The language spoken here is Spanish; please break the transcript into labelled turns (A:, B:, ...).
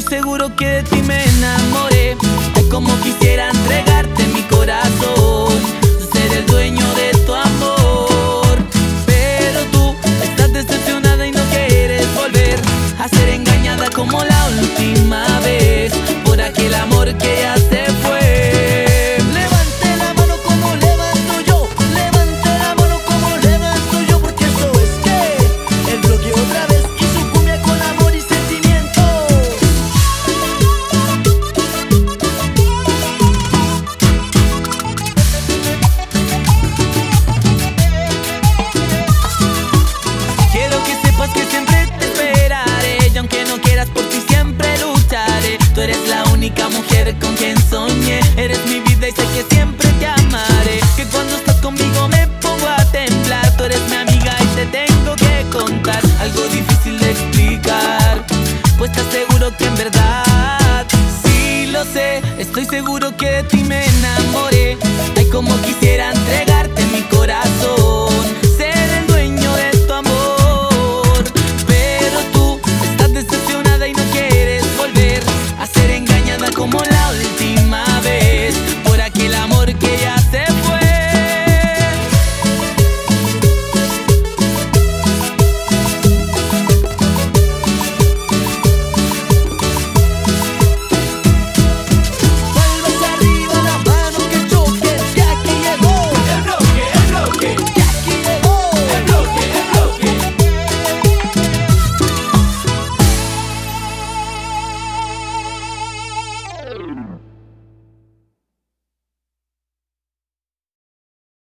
A: seguro que de ti me enamoré. Ay, como quisiera entregarte mi corazón, ser el dueño de tu amor. Pero tú estás decepcionada y no quieres volver a ser engañada como la última vez por aquel amor que ya se fue.
B: Levante la mano como levanto yo, levante la mano como levanto yo, porque eso es que el bloque otra vez hizo cumbia con amor y sentimiento.
A: Quiero que sepas que siempre te esperaré, y aunque no quieras por ti siempre lucharé. Tú eres la única mujer con quien soñé, eres mi vida y sé que siempre te amaré. Que cuando estás conmigo me pongo a temblar, tú eres mi amiga y te tengo que contar algo difícil de explicar, pues te aseguro que en verdad sí lo sé. Estoy seguro que de ti me enamoré. Ay, como quisiera entregar